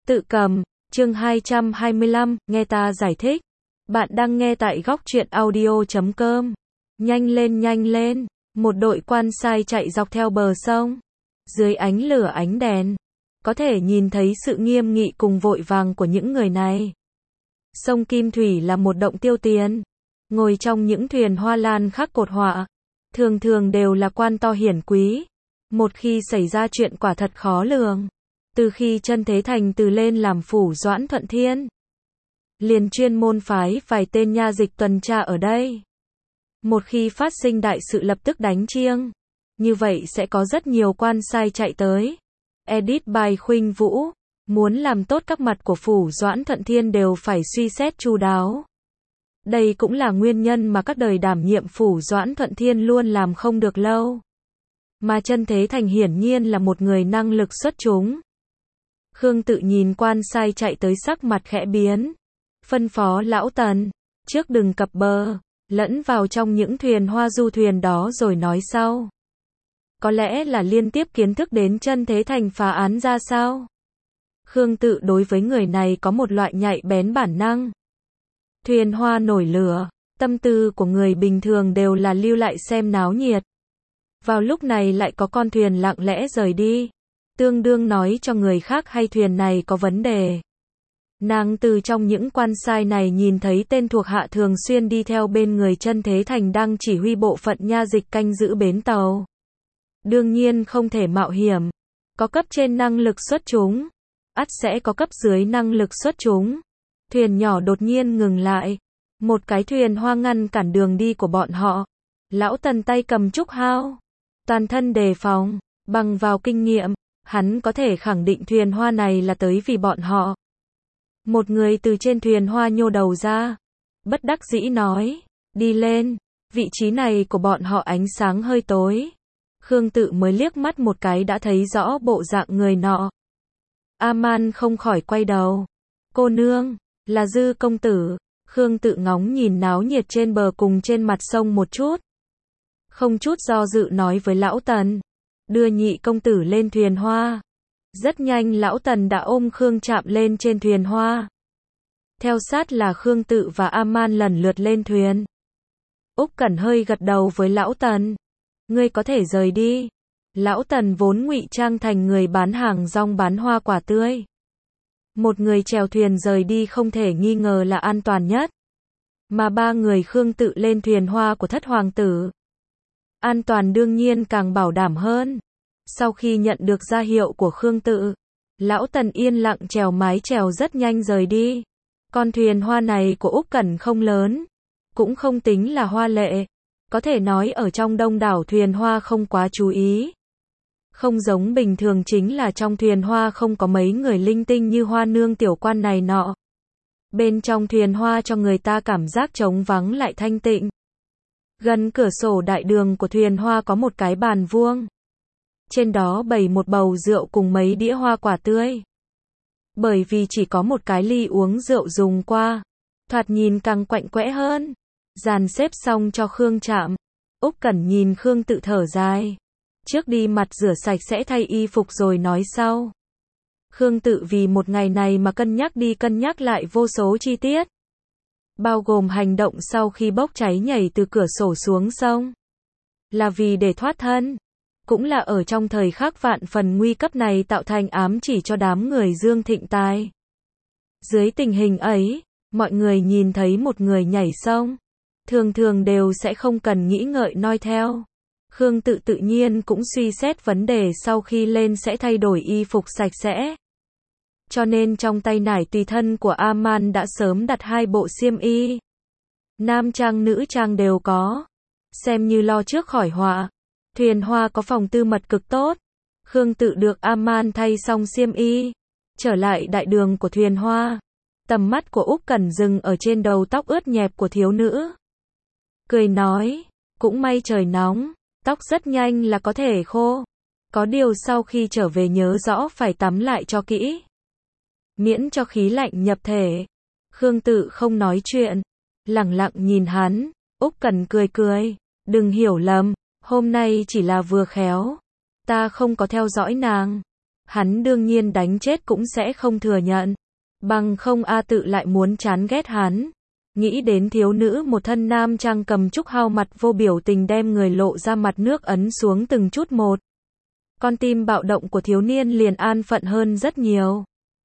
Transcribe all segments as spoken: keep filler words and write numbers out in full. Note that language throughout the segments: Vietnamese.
Tự cầm, chương hai trăm hai mươi lăm, nghe ta giải thích. Bạn đang nghe tại góc truyện audio chấm com. Nhanh lên nhanh lên, một đội quan sai chạy dọc theo bờ sông. Dưới ánh lửa ánh đèn, có thể nhìn thấy sự nghiêm nghị cùng vội vàng của những người này. Sông Kim Thủy là một động tiêu tiền. Ngồi trong những thuyền hoa lan khắc cột họa, thường thường đều là quan to hiển quý. Một khi xảy ra chuyện quả thật khó lường. Từ khi Chân Thế Thành từ lên làm phủ Doãn Thuận Thiên, liền chuyên môn phái vài tên nha dịch tuần tra ở đây. Một khi phát sinh đại sự lập tức đánh chiêng. Như vậy sẽ có rất nhiều quan sai chạy tới. Edit by Khuynh Vũ. Muốn làm tốt các mặt của phủ Doãn Thuận Thiên đều phải suy xét chu đáo. Đây cũng là nguyên nhân mà các đời đảm nhiệm phủ Doãn Thuận Thiên luôn làm không được lâu. Mà Chân Thế Thành hiển nhiên là một người năng lực xuất chúng. Khương Tự nhìn quan sai chạy tới sắc mặt khẽ biến. Phân phó lão Tần, trước đừng cập bờ, lẫn vào trong những thuyền hoa du thuyền đó rồi nói sau. Có lẽ là liên tiếp kiến thức đến Chân Thế Thành phá án ra sao. Khương Tự đối với người này có một loại nhạy bén bản năng. Thuyền hoa nổi lửa, tâm tư của người bình thường đều là lưu lại xem náo nhiệt. Vào lúc này lại có con thuyền lặng lẽ rời đi, tương đương nói cho người khác hay thuyền này có vấn đề. Nàng từ trong những quan sai này nhìn thấy tên thuộc hạ thường xuyên đi theo bên người Chân Thế Thành đang chỉ huy bộ phận nha dịch canh giữ bến tàu. Đương nhiên không thể mạo hiểm. Có cấp trên năng lực xuất chúng, ắt sẽ có cấp dưới năng lực xuất chúng. Thuyền nhỏ đột nhiên ngừng lại. Một cái thuyền hoa ngăn cản đường đi của bọn họ. Lão Tần tay cầm trúc hao, toàn thân đề phòng, bằng vào kinh nghiệm, hắn có thể khẳng định thuyền hoa này là tới vì bọn họ. Một người từ trên thuyền hoa nhô đầu ra, bất đắc dĩ nói, đi lên, vị trí này của bọn họ ánh sáng hơi tối. Khương Tự mới liếc mắt một cái đã thấy rõ bộ dạng người nọ. A-man không khỏi quay đầu. Cô nương, là Dư công tử. Khương Tự ngóng nhìn náo nhiệt trên bờ cùng trên mặt sông một chút. Không chút do dự nói với lão Tần, đưa nhị công tử lên thuyền hoa. Rất nhanh lão Tần đã ôm Khương Trạm lên trên thuyền hoa. Theo sát là Khương Tự và A-man lần lượt lên thuyền. Úc Cẩn hơi gật đầu với lão Tần. Ngươi có thể rời đi. Lão Tần vốn ngụy trang thành người bán hàng rong bán hoa quả tươi. Một người chèo thuyền rời đi không thể nghi ngờ là an toàn nhất. Mà ba người Khương Tự lên thuyền hoa của thất hoàng tử. An toàn đương nhiên càng bảo đảm hơn. Sau khi nhận được ra hiệu của Khương Tự, lão Tần yên lặng chèo mái chèo rất nhanh rời đi. Con thuyền hoa này của Úc Cẩn không lớn, cũng không tính là hoa lệ. Có thể nói ở trong đông đảo thuyền hoa không quá chú ý. Không giống bình thường chính là trong thuyền hoa không có mấy người linh tinh như Hoa Nương tiểu quan này nọ. Bên trong thuyền hoa cho người ta cảm giác trống vắng lại thanh tịnh. Gần cửa sổ đại đường của thuyền hoa có một cái bàn vuông. Trên đó bày một bầu rượu cùng mấy đĩa hoa quả tươi. Bởi vì chỉ có một cái ly uống rượu dùng qua, thoạt nhìn càng quạnh quẽ hơn. Dàn xếp xong cho Khương Trạm. Úc Cẩn nhìn Khương Tự thở dài. Trước đi mặt rửa sạch sẽ thay y phục rồi nói sau. Khương Tự vì một ngày này mà cân nhắc đi cân nhắc lại vô số chi tiết. Bao gồm hành động sau khi bốc cháy nhảy từ cửa sổ xuống sông. Là vì để thoát thân. Cũng là ở trong thời khắc vạn phần nguy cấp này tạo thành ám chỉ cho đám người Dương Thịnh Tài. Dưới tình hình ấy, mọi người nhìn thấy một người nhảy sông, thường thường đều sẽ không cần nghĩ ngợi noi theo. Khương Tự tự nhiên cũng suy xét vấn đề sau khi lên sẽ thay đổi y phục sạch sẽ. Cho nên trong tay nải tùy thân của A-man đã sớm đặt hai bộ xiêm y. Nam trang nữ trang đều có. Xem như lo trước khỏi họa. Thuyền hoa có phòng tư mật cực tốt. Khương Tự được A-man thay xong xiêm y. Trở lại đại đường của thuyền hoa. Tầm mắt của Úc Cẩn dừng ở trên đầu tóc ướt nhẹp của thiếu nữ. Cười nói, cũng may trời nóng. Tóc rất nhanh là có thể khô. Có điều sau khi trở về nhớ rõ phải tắm lại cho kỹ. Miễn cho khí lạnh nhập thể. Khương Tự không nói chuyện. Lẳng lặng nhìn hắn. Úc Cẩn cười cười. Đừng hiểu lầm. Hôm nay chỉ là vừa khéo. Ta không có theo dõi nàng. hắn đương nhiên đánh chết cũng sẽ không thừa nhận. Bằng không A Tự lại muốn chán ghét hắn. Nghĩ đến thiếu nữ một thân nam trang cầm trúc hao mặt vô biểu tình đem người lộ ra mặt nước ấn xuống từng chút một. Con tim bạo động của thiếu niên liền an phận hơn rất nhiều.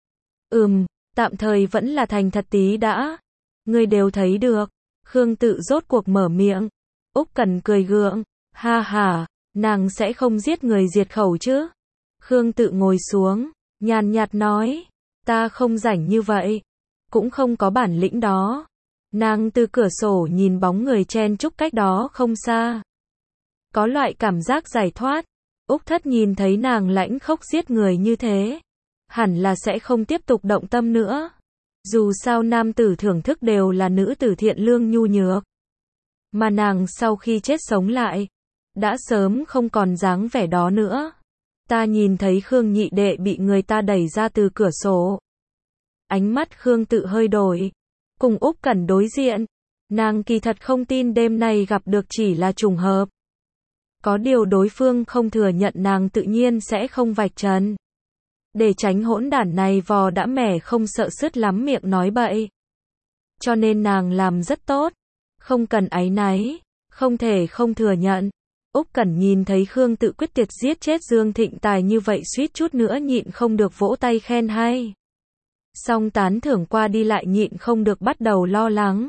Ừm, tạm thời vẫn là thành thật tí đã. Ngươi đều thấy được. Khương Tự rốt cuộc mở miệng. Úc Cẩn cười gượng. Ha ha, nàng sẽ không giết người diệt khẩu chứ. Khương Tự ngồi xuống, nhàn nhạt nói. Ta không rảnh như vậy. Cũng không có bản lĩnh đó. Nàng từ cửa sổ nhìn bóng người chen chúc cách đó không xa. Có loại cảm giác giải thoát. Úc Thất nhìn thấy nàng lãnh khốc giết người như thế. Hẳn là sẽ không tiếp tục động tâm nữa. Dù sao nam tử thưởng thức đều là nữ tử thiện lương nhu nhược. Mà nàng sau khi chết sống lại. Đã sớm không còn dáng vẻ đó nữa. Ta nhìn thấy Khương nhị đệ bị người ta đẩy ra từ cửa sổ. Ánh mắt Khương Tự hơi đổi. Cùng Úc Cẩn đối diện. Nàng kỳ thật không tin đêm nay gặp được chỉ là trùng hợp. Có điều đối phương không thừa nhận nàng tự nhiên sẽ không vạch trần. Để tránh hỗn đản này vò đã mẻ không sợ sứt lắm miệng nói bậy. Cho nên nàng làm rất tốt. Không cần áy náy. Không thể không thừa nhận. Úc Cẩn nhìn thấy Khương Tự quyết tuyệt giết chết Dương Thịnh Tài như vậy suýt chút nữa nhịn không được vỗ tay khen hay. Song tán thưởng qua đi lại nhịn không được bắt đầu lo lắng.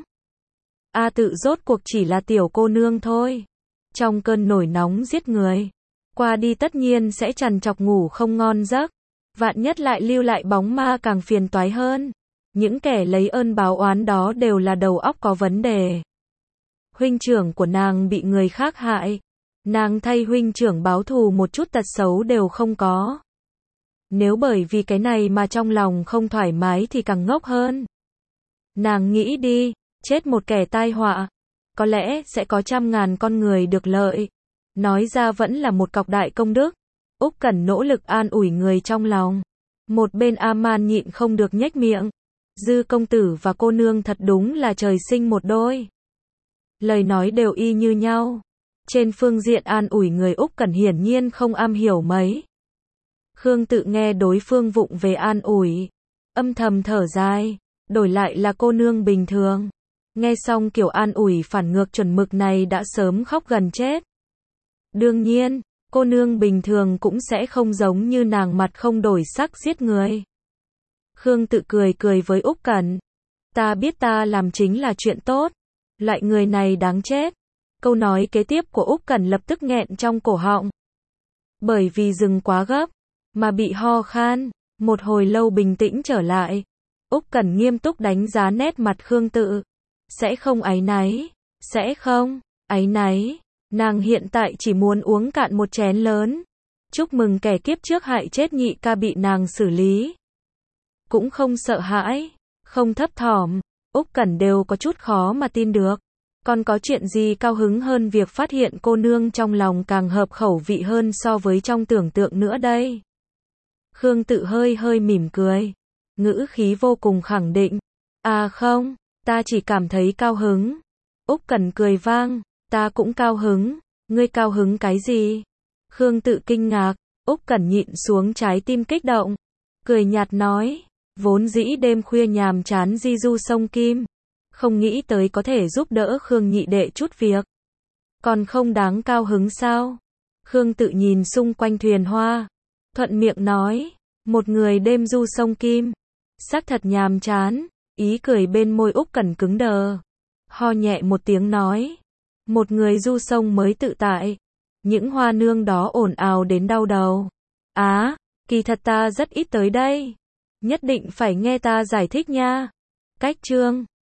A Tự rốt cuộc chỉ là tiểu cô nương thôi. Trong cơn nổi nóng giết người. Qua đi tất nhiên sẽ trằn trọc ngủ không ngon giấc. Vạn nhất lại lưu lại bóng ma càng phiền toái hơn. Những kẻ lấy ơn báo oán đó đều là đầu óc có vấn đề. Huynh trưởng của nàng bị người khác hại. Nàng thay huynh trưởng báo thù một chút tật xấu đều không có. Nếu bởi vì cái này mà trong lòng không thoải mái thì càng ngốc hơn. Nàng nghĩ đi, chết một kẻ tai họa. Có lẽ sẽ có trăm ngàn con người được lợi. Nói ra vẫn là một cọc đại công đức. Úc Cẩn nỗ lực an ủi người trong lòng. Một bên A-man nhịn không được nhếch miệng. Dư công tử và cô nương thật đúng là trời sinh một đôi. Lời nói đều y như nhau. Trên phương diện an ủi người Úc Cẩn hiển nhiên không am hiểu mấy. Khương Tự nghe đối phương vụng về an ủi. Âm thầm thở dài. Đổi lại là cô nương bình thường. Nghe xong kiểu an ủi phản ngược chuẩn mực này đã sớm khóc gần chết. Đương nhiên, cô nương bình thường cũng sẽ không giống như nàng mặt không đổi sắc giết người. Khương Tự cười cười với Úc Cẩn. Ta biết ta làm chính là chuyện tốt. Loại người này đáng chết. Câu nói kế tiếp của Úc Cẩn lập tức nghẹn trong cổ họng. Bởi vì dừng quá gấp, mà bị ho khan. Một hồi lâu bình tĩnh trở lại. Úc Cẩn nghiêm túc đánh giá nét mặt Khương Tự. Sẽ không áy náy. Sẽ không áy náy. Nàng hiện tại chỉ muốn uống cạn một chén lớn. Chúc mừng kẻ kiếp trước hại chết nhị ca bị nàng xử lý. Cũng không sợ hãi. Không thấp thỏm. Úc Cẩn đều có chút khó mà tin được. Còn có chuyện gì cao hứng hơn việc phát hiện cô nương trong lòng càng hợp khẩu vị hơn so với trong tưởng tượng nữa đây. Khương Tự hơi hơi mỉm cười. Ngữ khí vô cùng khẳng định. À không, ta chỉ cảm thấy cao hứng. Úc Cẩn cười vang. Ta cũng cao hứng. Ngươi cao hứng cái gì? Khương Tự kinh ngạc. Úc Cẩn nhịn xuống trái tim kích động. Cười nhạt nói. Vốn dĩ đêm khuya nhàm chán di du sông Kim. Không nghĩ tới có thể giúp đỡ Khương nhị đệ chút việc. Còn không đáng cao hứng sao? Khương Tự nhìn xung quanh thuyền hoa. Thuận miệng nói. Một người đêm du sông Kim. Xác thật nhàm chán. Ý cười bên môi Úc Cẩn cứng đờ. Ho nhẹ một tiếng nói. Một người du sông mới tự tại. Những hoa nương đó ồn ào đến đau đầu. Á, kỳ thật ta rất ít tới đây. Nhất định phải nghe ta giải thích nha. Cách chương